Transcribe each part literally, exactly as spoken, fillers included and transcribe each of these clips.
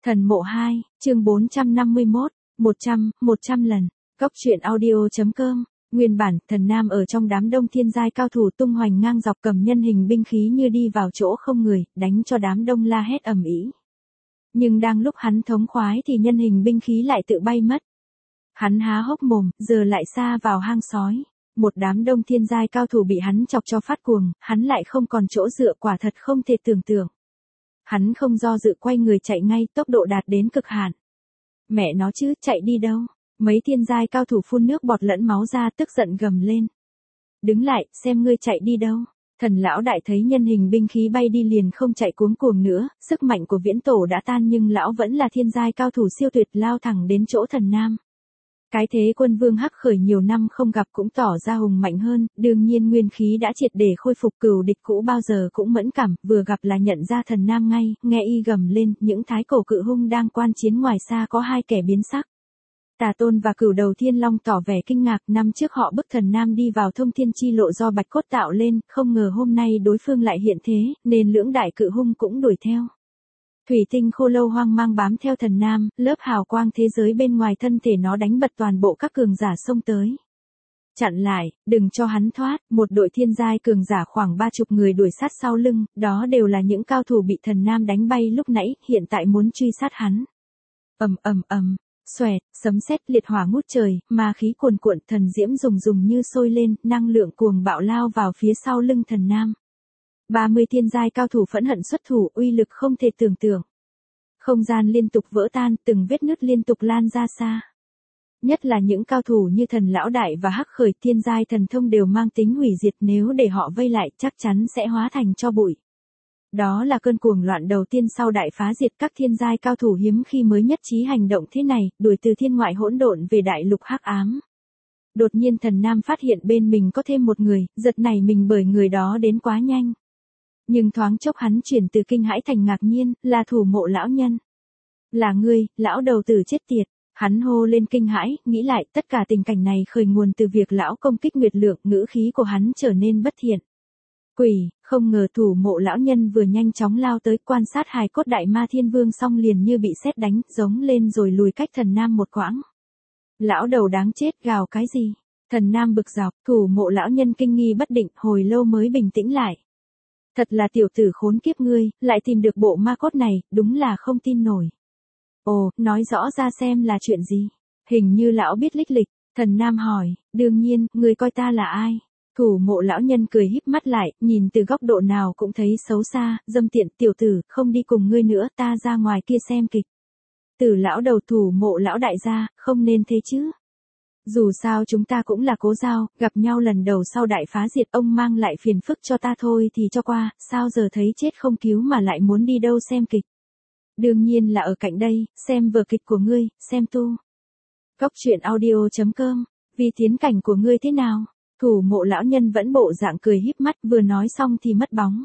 Thần mộ hai, chương bốn trăm năm mươi mốt, một trăm, một trăm lần. Góc truyện audio.com. Nguyên bản, thần nam ở trong đám đông thiên giai cao thủ tung hoành ngang dọc cầm nhân hình binh khí như đi vào chỗ không người, đánh cho đám đông la hét ầm ĩ. Nhưng đang lúc hắn thống khoái thì nhân hình binh khí lại tự bay mất. Hắn há hốc mồm, giờ lại xa vào hang sói. Một đám đông thiên giai cao thủ bị hắn chọc cho phát cuồng, hắn lại không còn chỗ dựa, quả thật không thể tưởng tượng. Hắn không do dự quay người chạy ngay, tốc độ đạt đến cực hạn. Mẹ nó chứ, chạy đi đâu? Mấy thiên giai cao thủ phun nước bọt lẫn máu ra, tức giận gầm lên. Đứng lại, xem ngươi chạy đi đâu. Thần lão đại thấy nhân hình binh khí bay đi liền không chạy cuống cuồng nữa, sức mạnh của viễn tổ đã tan nhưng lão vẫn là thiên giai cao thủ siêu tuyệt, lao thẳng đến chỗ thần nam. Cái thế quân vương hắc khởi nhiều năm không gặp cũng tỏ ra hùng mạnh hơn, đương nhiên nguyên khí đã triệt để khôi phục, cừu địch cũ bao giờ cũng mẫn cảm, vừa gặp là nhận ra thần nam ngay, nghe y gầm lên, những thái cổ cự hung đang quan chiến ngoài xa có hai kẻ biến sắc. Tà Tôn và Cửu Đầu Thiên Long tỏ vẻ kinh ngạc, năm trước họ bức thần nam đi vào thông thiên chi lộ do bạch cốt tạo lên, không ngờ hôm nay đối phương lại hiện thế, nên lưỡng đại cự hung cũng đuổi theo. Thủy tinh khô lâu hoang mang bám theo thần nam, lớp hào quang thế giới bên ngoài thân thể nó đánh bật toàn bộ các cường giả xông tới. Chặn lại, đừng cho hắn thoát, một đội thiên giai cường giả khoảng ba chục người đuổi sát sau lưng, đó đều là những cao thủ bị thần nam đánh bay lúc nãy, hiện tại muốn truy sát hắn. Ầm ầm ầm, xoẹt, sấm sét liệt hỏa ngút trời, ma khí cuồn cuộn, thần diễm rùng rùng như sôi lên, năng lượng cuồng bạo lao vào phía sau lưng thần nam. ba mươi thiên giai cao thủ phẫn hận xuất thủ, uy lực không thể tưởng tượng. Không gian liên tục vỡ tan, từng vết nứt liên tục lan ra xa. Nhất là những cao thủ như thần lão đại và hắc khởi, thiên giai thần thông đều mang tính hủy diệt, nếu để họ vây lại chắc chắn sẽ hóa thành tro bụi. Đó là cơn cuồng loạn đầu tiên sau đại phá diệt, các thiên giai cao thủ hiếm khi mới nhất trí hành động thế này, đuổi từ thiên ngoại hỗn độn về đại lục hắc ám. Đột nhiên thần nam phát hiện bên mình có thêm một người, giật nảy mình bởi người đó đến quá nhanh. Nhưng thoáng chốc hắn chuyển từ kinh hãi thành ngạc nhiên, là thủ mộ lão nhân. Là ngươi, lão đầu tử chết tiệt. Hắn hô lên kinh hãi, nghĩ lại tất cả tình cảnh này khởi nguồn từ việc lão công kích Nguyệt Lượng, ngữ khí của hắn trở nên bất thiện. Quỷ, không ngờ thủ mộ lão nhân vừa nhanh chóng lao tới quan sát hài cốt đại ma thiên vương xong liền như bị sét đánh, giống lên rồi lùi cách thần nam một quãng. Lão đầu đáng chết, gào cái gì? Thần nam bực dọc, thủ mộ lão nhân kinh nghi bất định, hồi lâu mới bình tĩnh lại. Thật là tiểu tử khốn kiếp ngươi, lại tìm được bộ ma cốt này, đúng là không tin nổi. Ồ, nói rõ ra xem là chuyện gì? Hình như lão biết lích lịch, thần nam hỏi, đương nhiên, ngươi coi ta là ai? Thủ mộ lão nhân cười híp mắt lại, nhìn từ góc độ nào cũng thấy xấu xa, dâm tiện, tiểu tử, không đi cùng ngươi nữa, ta ra ngoài kia xem kịch. Từ lão đầu thủ mộ lão đại gia, không nên thế chứ. Dù sao chúng ta cũng là cố giao, gặp nhau lần đầu sau đại phá diệt, ông mang lại phiền phức cho ta thôi thì cho qua, sao giờ thấy chết không cứu mà lại muốn đi đâu xem kịch. Đương nhiên là ở cạnh đây, xem vở kịch của ngươi, xem tu. Góc truyện audio.com, vì tiến cảnh của ngươi thế nào? Thủ mộ lão nhân vẫn bộ dạng cười híp mắt, vừa nói xong thì mất bóng.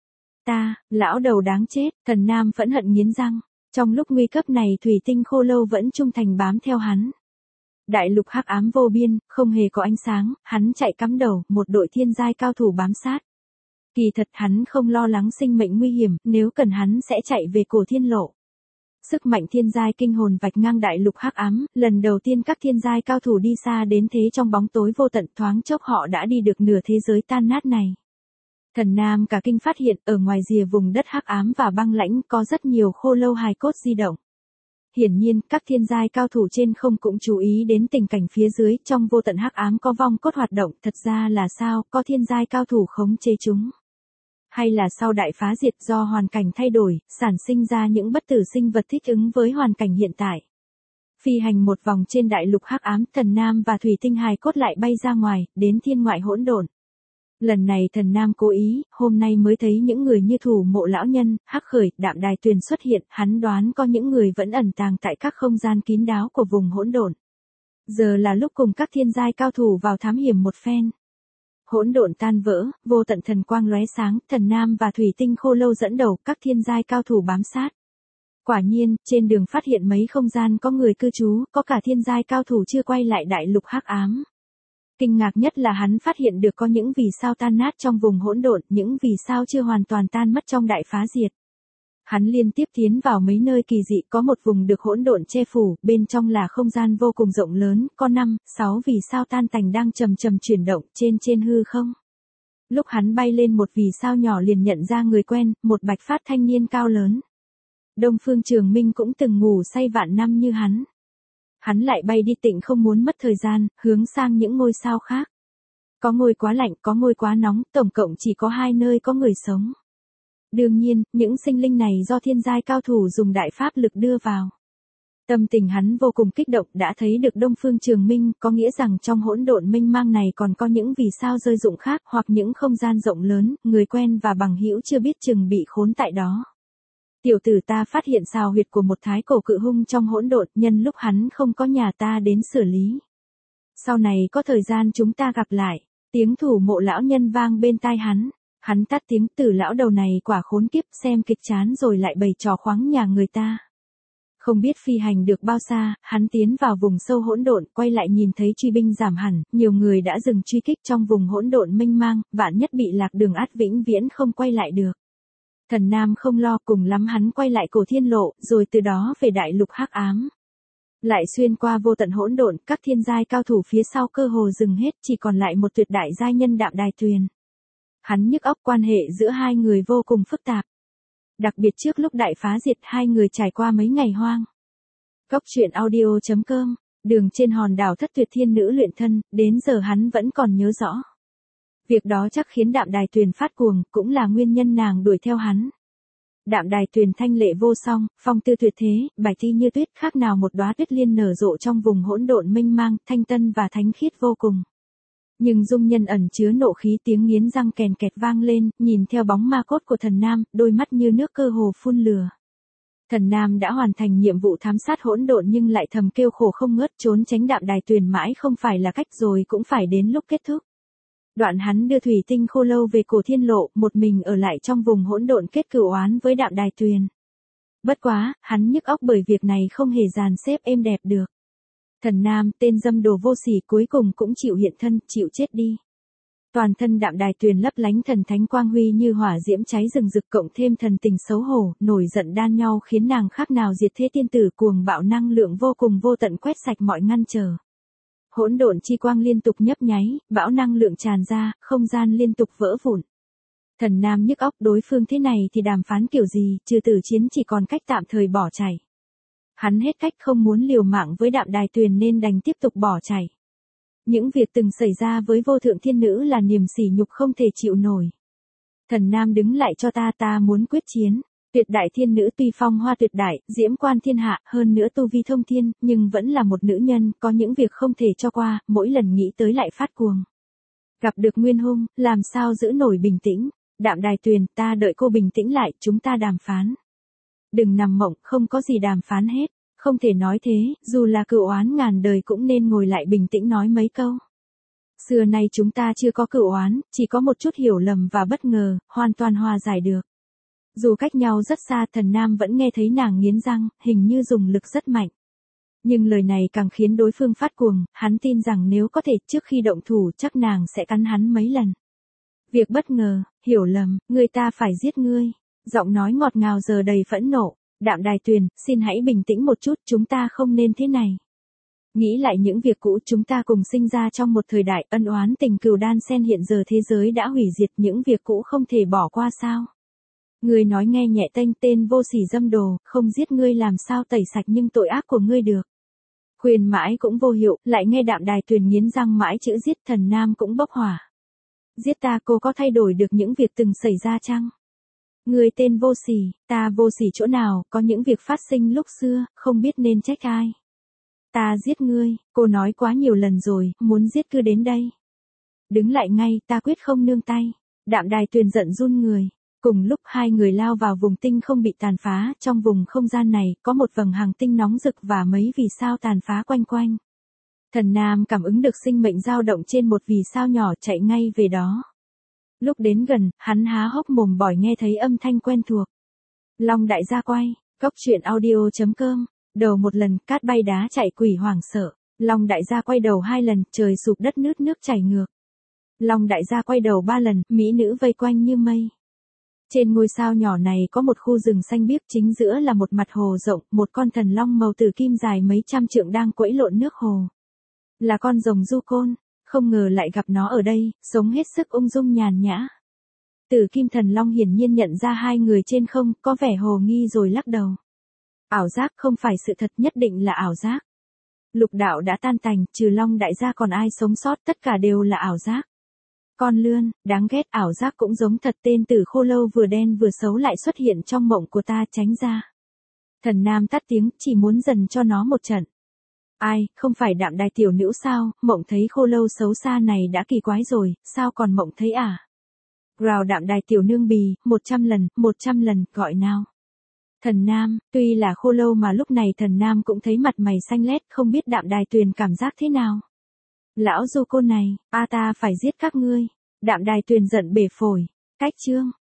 Ta, lão đầu đáng chết, thần nam phẫn hận nghiến răng. Trong lúc nguy cấp này thủy tinh khô lâu vẫn trung thành bám theo hắn. Đại lục hắc ám vô biên, không hề có ánh sáng, hắn chạy cắm đầu, một đội thiên giai cao thủ bám sát. Kỳ thật hắn không lo lắng sinh mệnh nguy hiểm, nếu cần hắn sẽ chạy về cổ thiên lộ. Sức mạnh thiên giai kinh hồn vạch ngang đại lục hắc ám, lần đầu tiên các thiên giai cao thủ đi xa đến thế, trong bóng tối vô tận, thoáng chốc họ đã đi được nửa thế giới tan nát này. Thần nam cả kinh phát hiện, ở ngoài rìa vùng đất hắc ám và băng lãnh có rất nhiều khô lâu hài cốt di động. Hiển nhiên, các thiên giai cao thủ trên không cũng chú ý đến tình cảnh phía dưới, trong vô tận hắc ám có vong cốt hoạt động, thật ra là sao, có thiên giai cao thủ khống chế chúng. Hay là sau đại phá diệt do hoàn cảnh thay đổi, sản sinh ra những bất tử sinh vật thích ứng với hoàn cảnh hiện tại. Phi hành một vòng trên đại lục hắc ám, thần nam và thủy tinh hài cốt lại bay ra ngoài, đến thiên ngoại hỗn độn. Lần này thần nam cố ý, hôm nay mới thấy những người như thủ mộ lão nhân, hắc khởi, đạm đài tuyền xuất hiện, hắn đoán có những người vẫn ẩn tàng tại các không gian kín đáo của vùng hỗn độn. Giờ là lúc cùng các thiên giai cao thủ vào thám hiểm một phen. Hỗn độn tan vỡ, vô tận thần quang lóe sáng, thần nam và thủy tinh khô lâu dẫn đầu, các thiên giai cao thủ bám sát. Quả nhiên, trên đường phát hiện mấy không gian có người cư trú, có cả thiên giai cao thủ chưa quay lại đại lục hắc ám. Kinh ngạc nhất là hắn phát hiện được có những vì sao tan nát trong vùng hỗn độn, những vì sao chưa hoàn toàn tan mất trong đại phá diệt. Hắn liên tiếp tiến vào mấy nơi kỳ dị, có một vùng được hỗn độn che phủ, bên trong là không gian vô cùng rộng lớn, có năm, sáu vì sao tan tành đang chầm chầm chuyển động trên trên hư không. Lúc hắn bay lên một vì sao nhỏ liền nhận ra người quen, một bạch phát thanh niên cao lớn. Đông Phương Trường Minh cũng từng ngủ say vạn năm như hắn. Hắn lại bay đi tịnh không muốn mất thời gian, hướng sang những ngôi sao khác. Có ngôi quá lạnh, có ngôi quá nóng, tổng cộng chỉ có hai nơi có người sống. Đương nhiên, những sinh linh này do thiên giai cao thủ dùng đại pháp lực đưa vào. Tâm tình hắn vô cùng kích động, đã thấy được Đông Phương Trường Minh, có nghĩa rằng trong hỗn độn mênh mang này còn có những vì sao rơi rụng khác, hoặc những không gian rộng lớn, người quen và bằng hữu chưa biết chừng bị khốn tại đó. Tiểu tử ta phát hiện xào huyệt của một thái cổ cự hung trong hỗn độn, nhân lúc hắn không có nhà ta đến xử lý. Sau này có thời gian chúng ta gặp lại. Tiếng thủ mộ lão nhân vang bên tai hắn. Hắn tắt tiếng, Tử lão đầu này quả khốn kiếp, xem kịch chán rồi lại bày trò khoáng nhà người ta. Không biết phi hành được bao xa, hắn tiến vào vùng sâu hỗn độn, quay lại nhìn thấy truy binh giảm hẳn, nhiều người đã dừng truy kích trong vùng hỗn độn mênh mang, vạn nhất bị lạc đường ắt vĩnh viễn không quay lại được. Thần Nam không lo, cùng lắm hắn quay lại cổ thiên lộ, rồi từ đó về đại lục hắc ám. Lại xuyên qua vô tận hỗn độn, các thiên giai cao thủ phía sau cơ hồ dừng hết, chỉ còn lại một tuyệt đại giai nhân Đạm Đài Tuyền. Hắn nhức óc, quan hệ giữa hai người vô cùng phức tạp. Đặc biệt trước lúc đại phá diệt, hai người trải qua mấy ngày hoang. Góc truyện audio chấm com, đường trên hòn đảo thất tuyệt thiên nữ luyện thân, đến giờ hắn vẫn còn nhớ rõ. Việc đó chắc khiến Đạm Đài Tuyền phát cuồng, cũng là nguyên nhân nàng đuổi theo hắn. Đạm Đài Tuyền thanh lệ vô song, phong tư tuyệt thế, bạch thi như tuyết, khác nào một đóa tuyết liên nở rộ trong vùng hỗn độn mênh mang, thanh tân và thánh khiết vô cùng. Nhưng dung nhân ẩn chứa nộ khí, tiếng nghiến răng kèn kẹt vang lên, nhìn theo bóng ma cốt của Thần Nam, đôi mắt như nước cơ hồ phun lửa. Thần Nam đã hoàn thành nhiệm vụ thám sát hỗn độn nhưng lại thầm kêu khổ không ngớt, trốn tránh Đạm Đài Tuyền mãi không phải là cách, rồi cũng phải đến lúc kết thúc. Đoạn hắn đưa thủy tinh khô lâu về cổ thiên lộ, một mình ở lại trong vùng hỗn độn kết cửu oán với Đạm Đài Tuyền. Bất quá, hắn nhức óc bởi việc này không hề dàn xếp êm đẹp được. Thần Nam, tên dâm đồ vô sỉ, cuối cùng cũng chịu hiện thân, chịu chết đi. Toàn thân Đạm Đài Tuyền lấp lánh thần thánh quang huy như hỏa diễm cháy rừng rực, cộng thêm thần tình xấu hổ, nổi giận đan nhau khiến nàng khác nào diệt thế tiên tử, cuồng bạo năng lượng vô cùng vô tận quét sạch mọi ngăn trở. Hỗn độn chi quang liên tục nhấp nháy, bão năng lượng tràn ra, không gian liên tục vỡ vụn. Thần Nam nhức óc, đối phương thế này thì đàm phán kiểu gì, trừ tử chiến chỉ còn cách tạm thời bỏ chạy. Hắn hết cách không muốn liều mạng với Đạm Đài Tuyền nên đành tiếp tục bỏ chạy. Những việc từng xảy ra với vô thượng thiên nữ là niềm sỉ nhục không thể chịu nổi. Thần Nam đứng lại cho ta, ta muốn quyết chiến. Tuyệt đại thiên nữ tuy phong hoa tuyệt đại, diễm quan thiên hạ, hơn nữa tu vi thông thiên, nhưng vẫn là một nữ nhân, có những việc không thể cho qua, mỗi lần nghĩ tới lại phát cuồng. Gặp được Nguyên Hung, làm sao giữ nổi bình tĩnh. Đạm Đài Tuyền, ta đợi cô bình tĩnh lại, chúng ta đàm phán. Đừng nằm mộng, không có gì đàm phán hết. Không thể nói thế, dù là cửu oán ngàn đời cũng nên ngồi lại bình tĩnh nói mấy câu. Xưa nay chúng ta chưa có cửu oán, chỉ có một chút hiểu lầm và bất ngờ, hoàn toàn hòa giải được. Dù cách nhau rất xa, Thần Nam vẫn nghe thấy nàng nghiến răng, hình như dùng lực rất mạnh. Nhưng lời này càng khiến đối phương phát cuồng, hắn tin rằng nếu có thể trước khi động thủ chắc nàng sẽ cắn hắn mấy lần. Việc bất ngờ, hiểu lầm, người ta phải giết ngươi. Giọng nói ngọt ngào giờ đầy phẫn nộ. Đạm Đài Tuyền, xin hãy bình tĩnh một chút, chúng ta không nên thế này. Nghĩ lại những việc cũ, chúng ta cùng sinh ra trong một thời đại ân oán tình cừu đan xen, hiện giờ thế giới đã hủy diệt, những việc cũ không thể bỏ qua sao? Ngươi nói nghe nhẹ tênh, tên vô sỉ dâm đồ, không giết ngươi làm sao tẩy sạch nhưng tội ác của ngươi được. Khuyên mãi cũng vô hiệu, lại nghe Đạm Đài Tuyền nghiến răng mãi chữ giết. Thần Nam cũng bốc hỏa. Giết ta, cô có thay đổi được những việc từng xảy ra chăng? Ngươi tên vô sỉ, ta vô sỉ chỗ nào, có những việc phát sinh lúc xưa, không biết nên trách ai. Ta giết ngươi, cô nói quá nhiều lần rồi, muốn giết cứ đến đây. Đứng lại ngay, ta quyết không nương tay. Đạm Đài Tuyền giận run người. Cùng lúc hai người lao vào vùng tinh không bị tàn phá, trong vùng không gian này, có một vầng hành tinh nóng rực và mấy vì sao tàn phá quanh quanh. Thần Nam cảm ứng được sinh mệnh dao động trên một vì sao nhỏ, chạy ngay về đó. Lúc đến gần, hắn há hốc mồm bỏi nghe thấy âm thanh quen thuộc. Long đại gia quay, góc truyện audio chấm com, đầu một lần, cát bay đá chạy quỷ hoảng sợ. Long đại gia quay đầu hai lần, trời sụp đất nứt nước chảy ngược. Long đại gia quay đầu ba lần, mỹ nữ vây quanh như mây. Trên ngôi sao nhỏ này có một khu rừng xanh biếc, chính giữa là một mặt hồ rộng, một con thần long màu tử kim dài mấy trăm trượng đang quẫy lộn nước hồ. Là con rồng du côn, không ngờ lại gặp nó ở đây, sống hết sức ung dung nhàn nhã. Tử kim thần long hiển nhiên nhận ra hai người trên không, có vẻ hồ nghi rồi lắc đầu. Ảo giác, không phải sự thật, nhất định là ảo giác. Lục đạo đã tan tành, trừ Long đại gia còn ai sống sót, tất cả đều là ảo giác. Con lươn, đáng ghét, ảo giác cũng giống thật, tên tử khô lâu vừa đen vừa xấu lại xuất hiện trong mộng của ta, tránh ra. Thần Nam tắt tiếng, chỉ muốn dần cho nó một trận. Ai, không phải Đạm Đài tiểu nữ sao, mộng thấy khô lâu xấu xa này đã kỳ quái rồi, sao còn mộng thấy à? Rào Đạm Đài tiểu nương bì, một trăm lần, một trăm lần, gọi nào. Thần Nam, tuy là khô lâu mà lúc này Thần Nam cũng thấy mặt mày xanh lét, không biết Đạm Đài Tuyền cảm giác thế nào. Lão du côn này, a ta phải giết các ngươi. Đạm Đài Tuyền giận bể phổi. Cách chương.